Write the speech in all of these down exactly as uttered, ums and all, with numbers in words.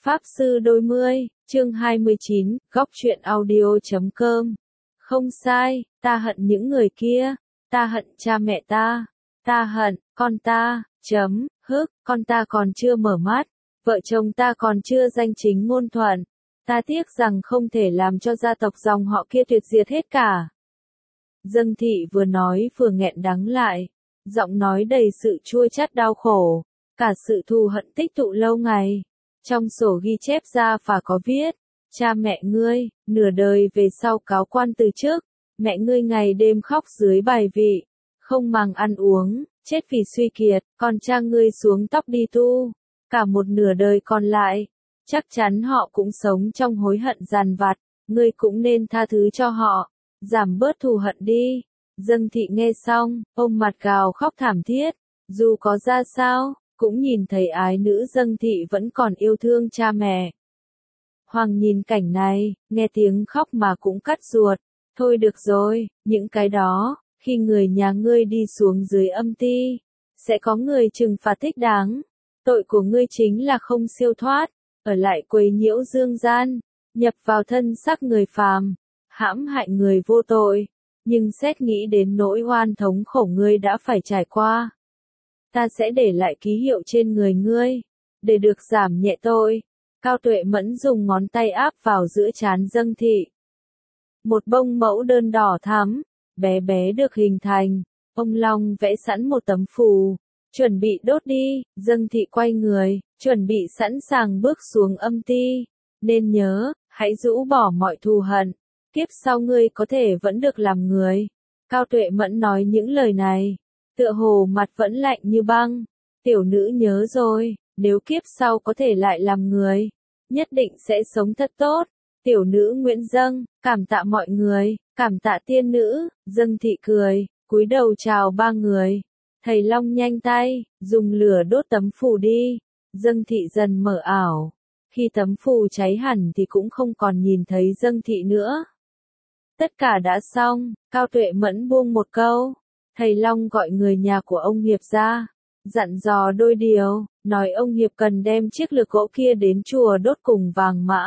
Pháp Sư Đôi Mươi, chương hai mươi chín, góc truyện audio chấm com. Không sai, ta hận những người kia, ta hận cha mẹ ta, ta hận, con ta, chấm, hức, con ta còn chưa mở mắt, vợ chồng ta còn chưa danh chính ngôn thuận, ta tiếc rằng không thể làm cho gia tộc dòng họ kia tuyệt diệt hết cả. Dâng Thị vừa nói vừa nghẹn đắng lại, giọng nói đầy sự chua chát đau khổ, cả sự thù hận tích tụ lâu ngày. Trong sổ ghi chép ra phả có viết, cha mẹ ngươi, nửa đời về sau cáo quan từ chức, mẹ ngươi ngày đêm khóc dưới bài vị, không màng ăn uống, chết vì suy kiệt, còn cha ngươi xuống tóc đi tu, cả một nửa đời còn lại, chắc chắn họ cũng sống trong hối hận dằn vặt, ngươi cũng nên tha thứ cho họ, giảm bớt thù hận đi. Dâng Thị nghe xong, ôm mặt gào khóc thảm thiết, dù có ra sao, cũng nhìn thấy ái nữ Dâng Thị vẫn còn yêu thương cha mẹ. Hoàng nhìn cảnh này, nghe tiếng khóc mà cũng cắt ruột, thôi được rồi, những cái đó, khi người nhà ngươi đi xuống dưới âm ti, sẽ có người trừng phạt thích đáng, tội của ngươi chính là không siêu thoát, ở lại quấy nhiễu dương gian, nhập vào thân xác người phàm, hãm hại người vô tội, nhưng xét nghĩ đến nỗi oan thống khổ ngươi đã phải trải qua. Ta sẽ để lại ký hiệu trên người ngươi, để được giảm nhẹ tội. Cao Tuệ Mẫn dùng ngón tay áp vào giữa trán Dâng Thị. Một bông mẫu đơn đỏ thắm, bé bé được hình thành, ông Long vẽ sẵn một tấm phù, chuẩn bị đốt đi. Dâng Thị quay người, chuẩn bị sẵn sàng bước xuống âm ti. Nên nhớ, hãy rũ bỏ mọi thù hận, kiếp sau ngươi có thể vẫn được làm người. Cao Tuệ Mẫn nói những lời này, tựa hồ mặt vẫn lạnh như băng. Tiểu nữ nhớ rồi, nếu kiếp sau có thể lại làm người, nhất định sẽ sống thật tốt. Tiểu nữ nguyện dâng, cảm tạ mọi người, cảm tạ tiên nữ. Dâng Thị cười, cúi đầu chào ba người. Thầy Long nhanh tay, dùng lửa đốt tấm phù đi. Dâng Thị dần mở ảo. Khi tấm phù cháy hẳn thì cũng không còn nhìn thấy Dâng Thị nữa. Tất cả đã xong, Cao Tuệ Mẫn buông một câu. Thầy Long gọi người nhà của ông Hiệp ra, dặn dò đôi điều, nói ông Hiệp cần đem chiếc lược gỗ kia đến chùa đốt cùng vàng mã.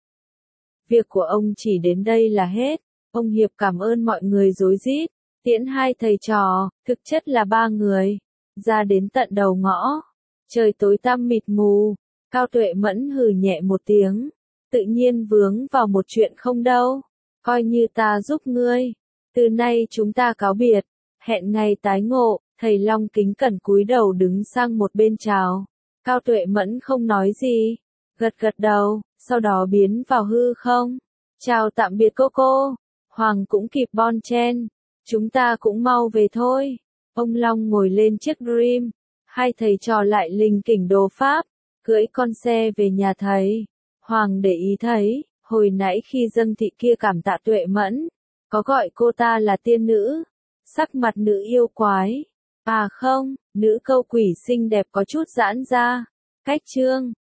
Việc của ông chỉ đến đây là hết, ông Hiệp cảm ơn mọi người rối rít, tiễn hai thầy trò, thực chất là ba người, ra đến tận đầu ngõ. Trời tối tăm mịt mù, Cao Tuệ Mẫn hừ nhẹ một tiếng, tự nhiên vướng vào một chuyện không đâu, coi như ta giúp ngươi, từ nay chúng ta cáo biệt. Hẹn ngày tái ngộ. Thầy Long kính cẩn cúi đầu đứng sang một bên chào. Cao Tuệ Mẫn không nói gì, gật gật đầu, sau đó biến vào hư không. Chào tạm biệt cô cô. Hoàng cũng kịp bon chen. Chúng ta cũng mau về thôi. Ông Long ngồi lên chiếc Dream. Hai thầy trò lại lình kỉnh đồ Pháp, cưỡi con xe về nhà thầy. Hoàng để ý thấy, hồi nãy khi Dâng Thị kia cảm tạ Tuệ Mẫn, có gọi cô ta là tiên nữ. Sắc mặt nữ yêu quái. À không, nữ câu quỷ xinh đẹp có chút giãn ra. Cách chương.